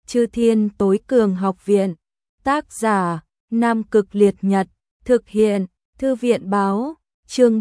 Chư Thiên Tối Cường Học Viện. Tác giả: Nam Cực Liệt Nhật. Thực hiện: Thư viện báo. Chương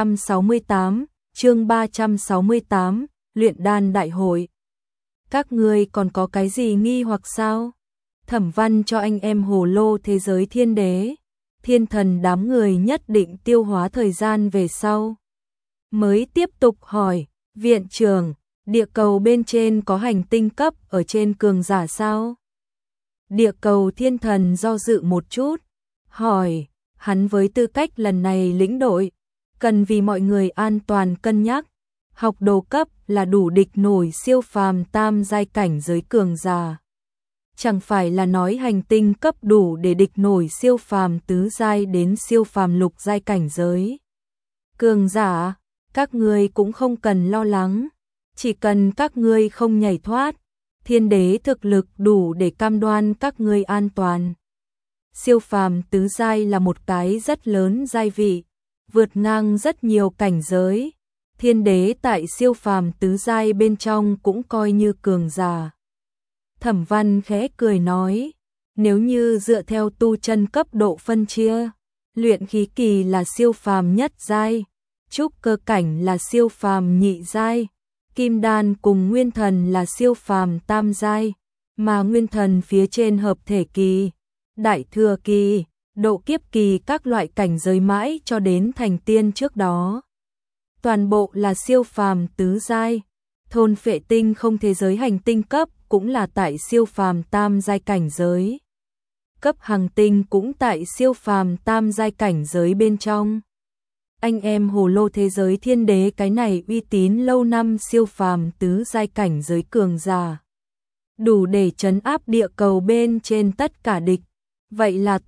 368, Luyện đan đại hội. Các ngươi còn có cái gì nghi hoặc sao? Thẩm Văn cho anh em hồ lô thế giới thiên đế, thiên thần đám người nhất định tiêu hóa thời gian về sau. Mới tiếp tục hỏi, viện trưởng, địa cầu bên trên có hành tinh cấp ở trên cường giả sao? Địa cầu thiên thần do dự một chút, hỏi, hắn với tư cách lần này lĩnh đội, cần vì mọi người an toàn cân nhắc, học đồ cấp là đủ địch nổi siêu phàm tam giai cảnh giới cường giả. Chẳng phải là nói hành tinh cấp đủ để địch nổi siêu phàm tứ giai đến siêu phàm lục giai cảnh giới. Cường giả, các ngươi cũng không cần lo lắng, chỉ cần các ngươi không nhảy thoát, thiên đế thực lực đủ để cam đoan các ngươi an toàn. Siêu phàm tứ giai là một cái rất lớn giai vị, vượt ngang rất nhiều cảnh giới. Thiên đế tại siêu phàm tứ giai bên trong cũng coi như cường giả. Thẩm Văn khẽ cười nói, nếu như dựa theo tu chân cấp độ phân chia, luyện khí kỳ là siêu phàm nhất giai, trúc cơ cảnh là siêu phàm nhị giai, kim đan cùng nguyên thần là siêu phàm tam giai, mà nguyên thần phía trên hợp thể kỳ, đại thừa kỳ, độ kiếp kỳ các loại cảnh giới mãi cho đến thành tiên trước đó. Toàn bộ là siêu phàm tứ giai. Thôn Phệ Tinh không thế giới hành tinh cấp cũng là tại siêu phàm tam giai cảnh giới. Cấp hành tinh cũng tại siêu phàm tam giai cảnh giới bên trong. Anh em hồ lô thế giới thiên đế cái này uy tín lâu năm siêu phàm tứ giai cảnh giới cường giả, đủ để trấn áp địa cầu bên trên tất cả địch. Vậy là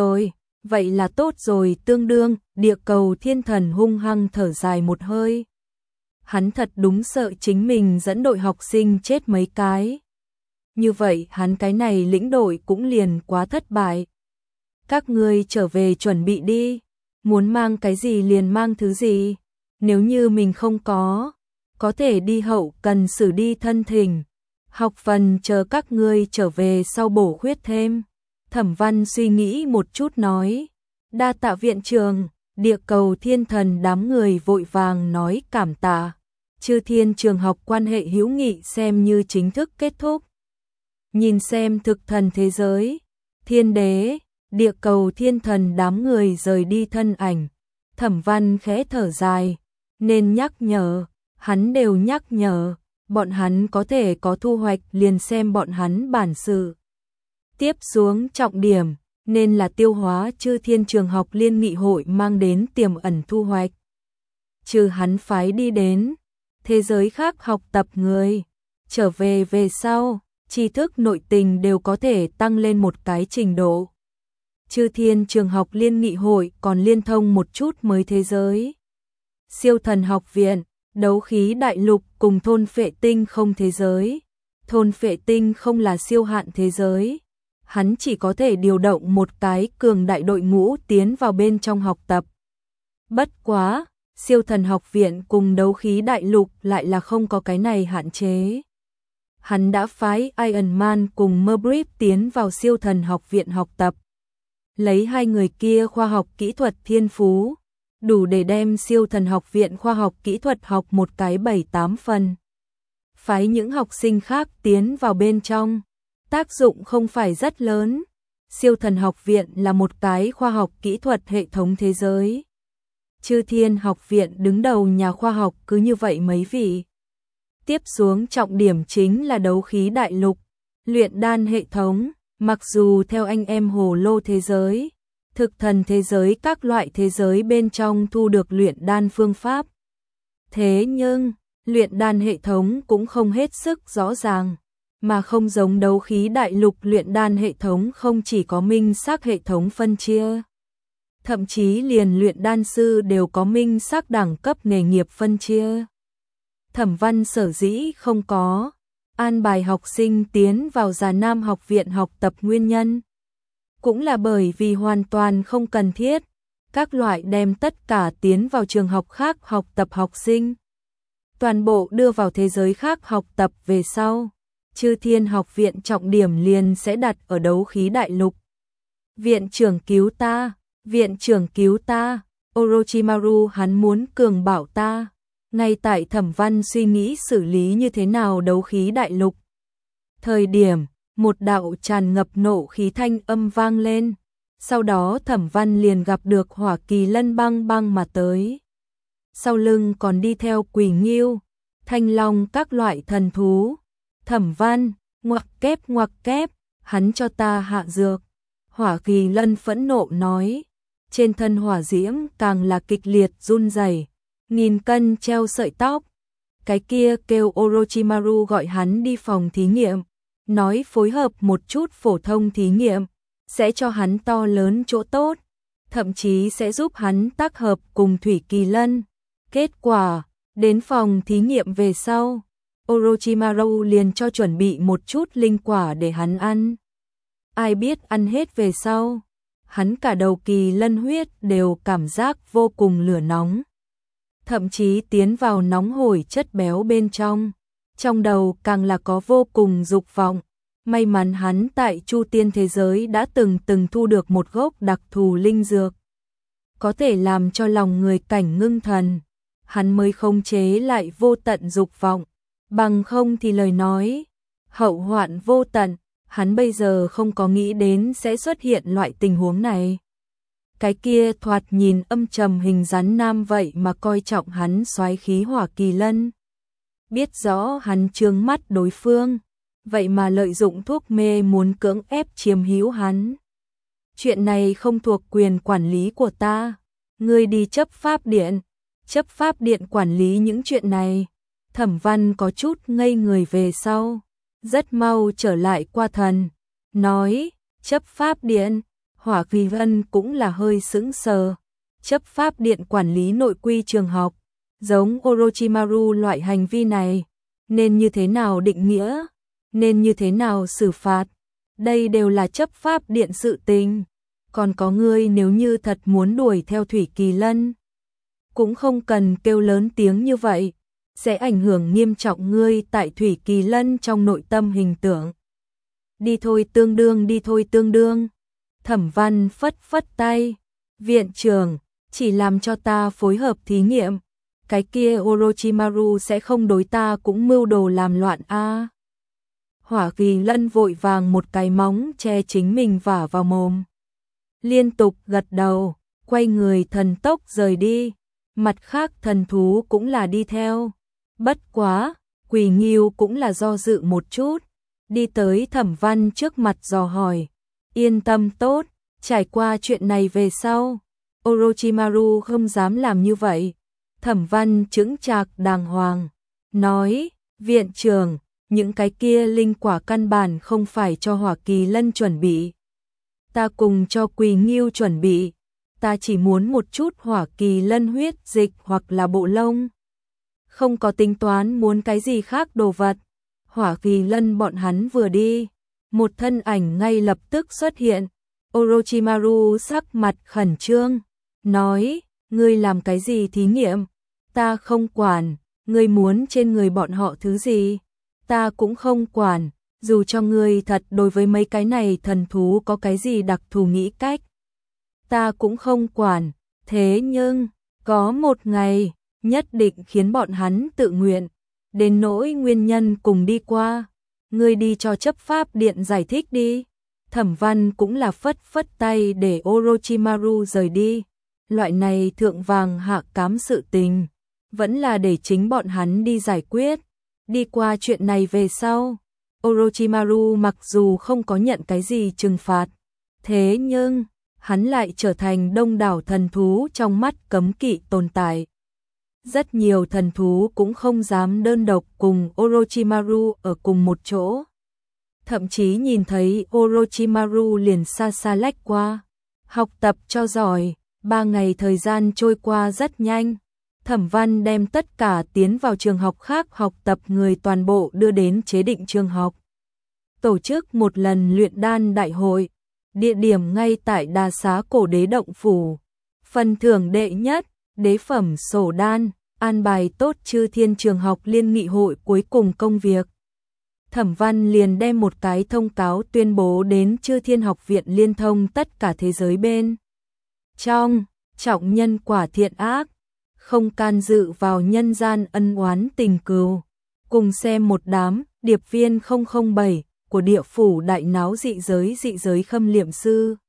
tốt rồi, tương đương. Địa cầu thiên thần hung hăng thở dài một hơi. Hắn thật đúng sợ chính mình dẫn đội học sinh chết mấy cái. Như vậy hắn cái này lĩnh đội cũng liền quá thất bại. Các ngươi trở về chuẩn bị đi, muốn mang cái gì liền mang thứ gì. Nếu như mình không có thể đi hậu cần xử đi thân thỉnh. Học phần chờ các ngươi trở về sau bổ khuyết thêm. Thẩm Văn suy nghĩ một chút nói, đa tạ viện trưởng. Địa cầu thiên thần đám người vội vàng nói cảm tạ. Chư Thiên trường học quan hệ hữu nghị xem như chính thức kết thúc. Nhìn xem thực thần thế giới, thiên đế, địa cầu thiên thần đám người rời đi thân ảnh. Thẩm Văn khẽ thở dài, nên nhắc nhở, hắn đều nhắc nhở, bọn hắn có thể có thu hoạch liền xem bọn hắn bản sự. Tiếp xuống trọng điểm, nên là tiêu hóa Chư Thiên trường học liên nghị hội mang đến tiềm ẩn thu hoạch. Trừ hắn phái đi đến thế giới khác học tập người, trở về sau, tri thức nội tình đều có thể tăng lên một cái trình độ. Chư Thiên trường học liên nghị hội còn liên thông một chút mới thế giới. Siêu thần học viện, đấu khí đại lục cùng thôn Phệ Tinh không thế giới. Thôn Phệ Tinh không là siêu hạn thế giới. Hắn chỉ có thể điều động một cái cường đại đội ngũ tiến vào bên trong học tập. Bất quá, siêu thần học viện cùng đấu khí đại lục lại là không có cái này hạn chế. Hắn đã phái Iron Man cùng Merbrip tiến vào siêu thần học viện học tập. Lấy hai người kia khoa học kỹ thuật thiên phú, đủ để đem siêu thần học viện khoa học kỹ thuật học một cái 7-8 phần. Phái những học sinh khác tiến vào bên trong, tác dụng không phải rất lớn. Siêu thần học viện là một cái khoa học kỹ thuật hệ thống thế giới. Chư Thiên học viện đứng đầu nhà khoa học cứ như vậy mấy vị. Tiếp xuống trọng điểm chính là đấu khí đại lục, luyện đan hệ thống. Mặc dù theo anh em hồ lô thế giới, thực thần thế giới các loại thế giới bên trong thu được luyện đan phương pháp. Thế nhưng, luyện đan hệ thống cũng không hết sức rõ ràng. Mà không giống đấu khí đại lục, luyện đan hệ thống không chỉ có minh xác hệ thống phân chia. Thậm chí liền luyện đan sư đều có minh xác đẳng cấp nghề nghiệp phân chia. Thẩm Văn sở dĩ không có an bài học sinh tiến vào Già Nam học viện học tập nguyên nhân, cũng là bởi vì hoàn toàn không cần thiết. Các loại đem tất cả tiến vào trường học khác học tập học sinh, toàn bộ đưa vào thế giới khác học tập về sau, Chư Thiên học viện trọng điểm liền sẽ đặt ở đấu khí đại lục. Viện trưởng cứu ta, viện trưởng cứu ta, Orochimaru hắn muốn cường bảo ta. Ngay tại Thẩm Văn suy nghĩ xử lý như thế nào đấu khí đại lục. Thời điểm, một đạo tràn ngập nộ khí thanh âm vang lên. Sau đó Thẩm Văn liền gặp được Hỏa Kỳ Lân băng băng mà tới. Sau lưng còn đi theo Quỷ Ngưu, Thanh Long các loại thần thú. Thẩm Văn, ngoặc kép, hắn cho ta hạ dược. Hỏa Kỳ Lân phẫn nộ nói, trên thân hỏa diễm càng là kịch liệt run rẩy, nghìn cân treo sợi tóc. Cái kia kêu Orochimaru gọi hắn đi phòng thí nghiệm, nói phối hợp một chút phổ thông thí nghiệm, sẽ cho hắn to lớn chỗ tốt, thậm chí sẽ giúp hắn tác hợp cùng Thủy Kỳ Lân. Kết quả, đến phòng thí nghiệm về sau, Orochimaru liền cho chuẩn bị một chút linh quả để hắn ăn. Ai biết ăn hết về sau, hắn cả đầu kỳ lân huyết đều cảm giác vô cùng lửa nóng. Thậm chí tiến vào nóng hổi chất béo bên trong đầu càng là có vô cùng dục vọng. May mắn hắn tại Chu Tiên thế giới đã từng thu được một gốc đặc thù linh dược, có thể làm cho lòng người cảnh ngưng thần, hắn mới khống chế lại vô tận dục vọng, bằng không thì lời nói, hậu hoạn vô tận, hắn bây giờ không có nghĩ đến sẽ xuất hiện loại tình huống này. Cái kia thoạt nhìn âm trầm hình rắn nam vậy mà coi trọng hắn soái khí Hỏa Kỳ Lân. Biết rõ hắn trướng mắt đối phương, vậy mà lợi dụng thuốc mê muốn cưỡng ép chiếm hữu hắn. Chuyện này không thuộc quyền quản lý của ta, ngươi đi chấp pháp điện quản lý những chuyện này. Thẩm Văn có chút ngây người về sau, rất mau trở lại qua thần, nói, chấp pháp điện. Hỏa Kỳ Lân cũng là hơi sững sờ, chấp pháp điện quản lý nội quy trường học, giống Orochimaru loại hành vi này, nên như thế nào định nghĩa, nên như thế nào xử phạt, đây đều là chấp pháp điện sự tình. Còn có ngươi nếu như thật muốn đuổi theo Thủy Kỳ Lân, cũng không cần kêu lớn tiếng như vậy, sẽ ảnh hưởng nghiêm trọng ngươi tại Thủy Kỳ Lân trong nội tâm hình tượng. Đi thôi tương đương. Thẩm Văn phất phất tay, viện trưởng, chỉ làm cho ta phối hợp thí nghiệm, cái kia Orochimaru sẽ không đối ta cũng mưu đồ làm loạn a. Hỏa Kỳ Lân vội vàng một cái móng che chính mình vả vào mồm, liên tục gật đầu, quay người thần tốc rời đi, mặt khác thần thú cũng là đi theo. Bất quá, Quỷ Ngưu cũng là do dự một chút, đi tới Thẩm Văn trước mặt dò hỏi, yên tâm tốt, trải qua chuyện này về sau, Orochimaru không dám làm như vậy. Thẩm Văn chững chạc đàng hoàng, nói, viện trưởng, những cái kia linh quả căn bản không phải cho Hỏa Kỳ Lân chuẩn bị. Ta cùng cho Quỷ Ngưu chuẩn bị, ta chỉ muốn một chút Hỏa Kỳ Lân huyết dịch hoặc là bộ lông. Không có tính toán muốn cái gì khác đồ vật. Hỏa Kỳ Lân bọn hắn vừa đi, một thân ảnh ngay lập tức xuất hiện. Orochimaru sắc mặt khẩn trương, nói, ngươi làm cái gì thí nghiệm? Ta không quản, ngươi muốn trên người bọn họ thứ gì? Ta cũng không quản, dù cho ngươi thật đối với mấy cái này thần thú có cái gì đặc thù nghĩ cách. Ta cũng không quản, thế nhưng, có một ngày, nhất định khiến bọn hắn tự nguyện, đến nỗi nguyên nhân cùng đi qua. Ngươi đi cho chấp pháp điện giải thích đi. Thẩm Văn cũng là phất phất tay để Orochimaru rời đi. Loại này thượng vàng hạ cám sự tình, vẫn là để chính bọn hắn đi giải quyết. Đi qua chuyện này về sau, Orochimaru mặc dù không có nhận cái gì trừng phạt, thế nhưng, hắn lại trở thành đông đảo thần thú trong mắt cấm kỵ tồn tại. Rất nhiều thần thú cũng không dám đơn độc cùng Orochimaru ở cùng một chỗ. Thậm chí nhìn thấy Orochimaru liền xa xa lách qua. Học tập cho giỏi, 3 ngày thời gian trôi qua rất nhanh. Thẩm Văn đem tất cả tiến vào trường học khác học tập người toàn bộ đưa đến chế định trường học. Tổ chức một lần luyện đan đại hội, địa điểm ngay tại Đa Xá Cổ Đế Động Phủ. Phần thưởng đệ nhất, đế phẩm sổ đan, an bài tốt Chư Thiên trường học liên nghị hội cuối cùng công việc. Thẩm Văn liền đem một cái thông cáo tuyên bố đến Chư Thiên Học viện liên thông tất cả thế giới bên trong, trọng nhân quả thiện ác, không can dự vào nhân gian ân oán tình cừu. Cùng xem một đám điệp viên 007 của địa phủ đại náo dị giới khâm liệm sư.